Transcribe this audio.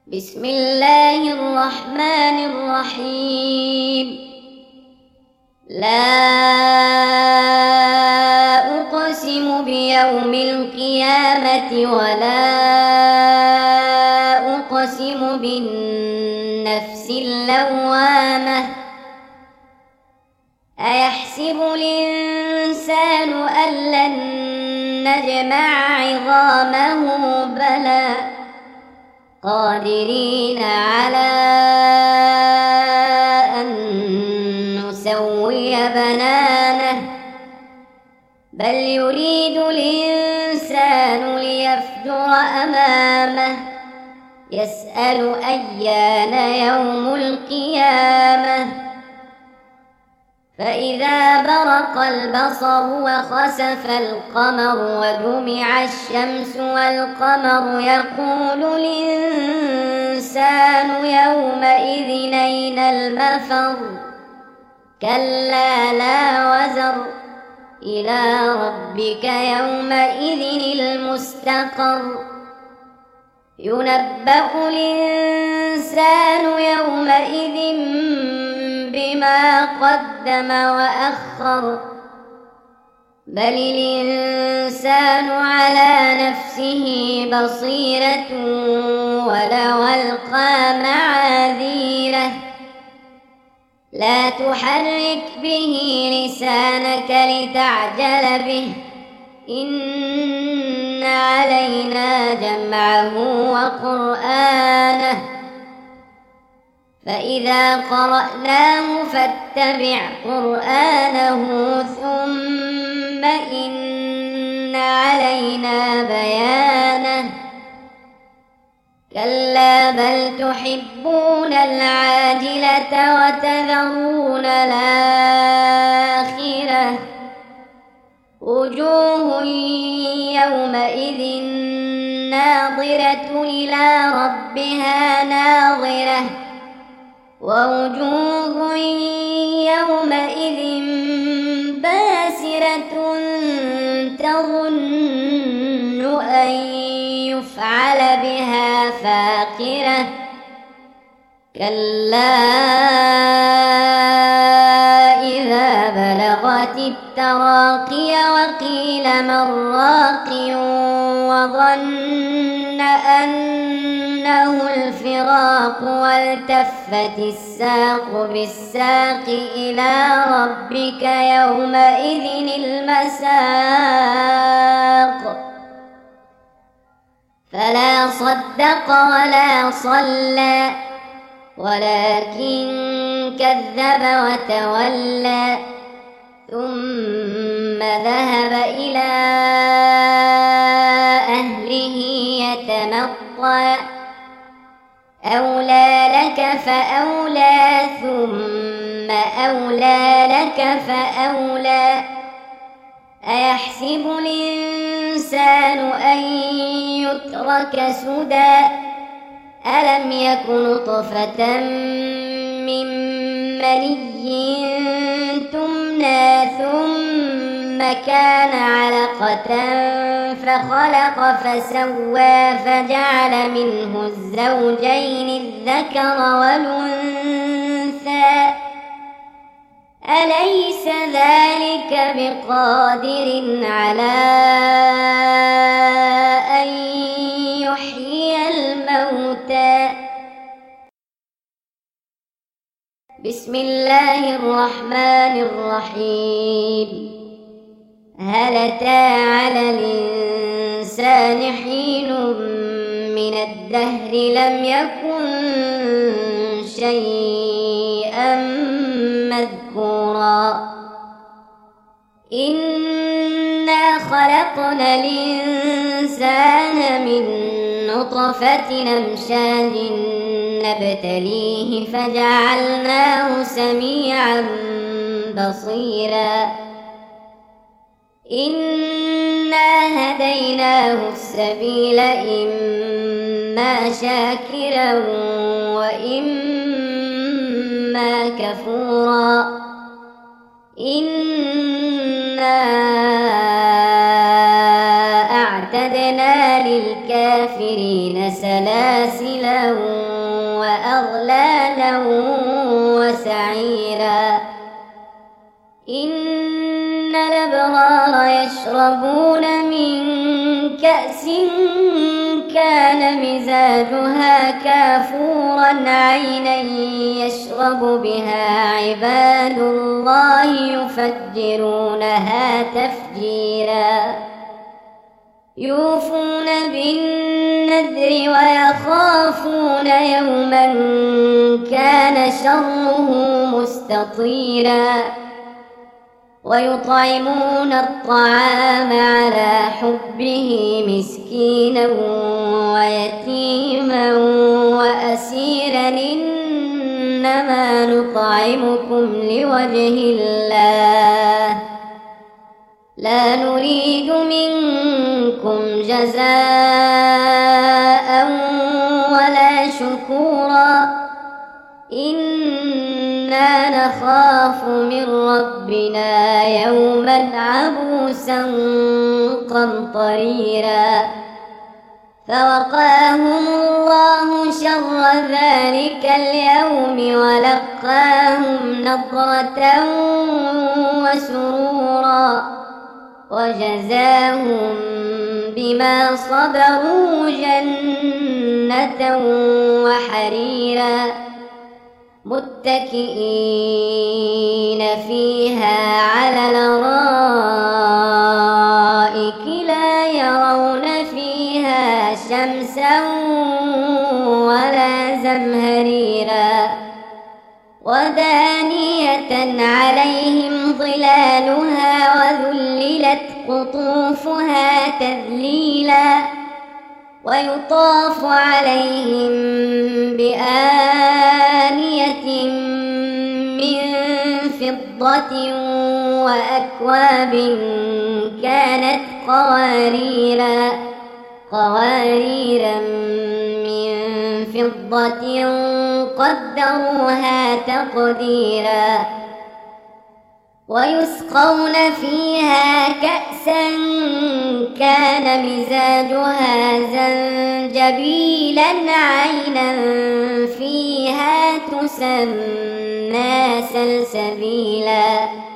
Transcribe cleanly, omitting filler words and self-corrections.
بسم الله الرحمن الرحيم. لا أقسم بيوم القيامة ولا أقسم بالنفس اللوامة. أيحسب الإنسان أن لن نجمع عظامه؟ بلى قادرين على أن نسوي بنانه. بل يريد الإنسان ليفجر أمامه. يسأل أيان يوم القيامة. فإذا برق البصر وخسف القمر وجمع الشمس والقمر يقول الإنسان يومئذ أين المفر؟ كلا لا وزر إلى ربك يومئذ المستقر. ينبأ الإنسان يومئذ بما قدم وأخر. بل الإنسان على نفسه بصيرة ولو ألقى معاذيره. لا تحرك به لسانك لتعجل به. إن علينا جمعه وقرآنه. فإذا قرأناه فاتبع قرآنه ثم إن علينا بيانه. كلا بل تحبون العاجلة وتذرون الآخرة. وجوه يومئذ ناظرة إلى ربها ناظرة. ووجوه يومئذ باسرة تظن أن يفعل بها فاقرة. كلا إذا بلغت التراقي وقيل من راق وظن أنه الفراق والتفت الساق بالساق إلى ربك يومئذ المساق. فلا صدق ولا صلى ولكن كذب وتولى. ثم ذهب إلى أهله يتمطى. أولى لك فأولى ثم أولى لك فأولى. أيحسب الإنسان أن يترك سدى. ألم يك نطفة من مني تمنى ثم كان علقة فخلق فسوى فجعل منه الزوجين الذكر والأنثى. أليس ذلك بقادر على أن يحيي الموتى؟ بسم الله الرحمن الرحيم. هل أتى على الإنسان حين من الدهر لم يكن شيئا مذكورا؟ إنا خلقنا الإنسان من نطفة أمشاج نبتليه فجعلناه سميعا بصيرا. إنا هديناه السبيل إما شاكرا وإما كفورا. إنا أعتدنا للكافرين الكافرين سلاسلا وأغلالا وسعيرا. إن الأبرار يشربون من كأس كان مزاجها كافورا عينا يشرب بها عباد الله يفجرونها تفجيرا. يوفون بالنذر ويخافون يوما كان شره مستطيرا. ويطعمون الطعام على حبه مسكينا ويتيما وأسيرا إنما نطعمكم لوجه الله لا نريد منكم جزاء ولا شكورا إنا نخاف من ربنا يوما عبوسا قمطريرا. فوقاهم الله شر ذلك اليوم ولقاهم نضرة وسرورا وجزاهم بما صبروا جنة وحريرا. متكئين فيها على الأرائك لا يرون فيها شمسا ولا زمهريرا. ودانية عليهم ظلالها وذللت قطوفها تذليلا. ويطاف عليهم بآنية من فضة وأكواب كانت قواريرا من فضة قدروها تقديرا. ويسقون فيها كأسا كان مزاجها زنجبيلا عينا فيها تسمى سلسبيلا.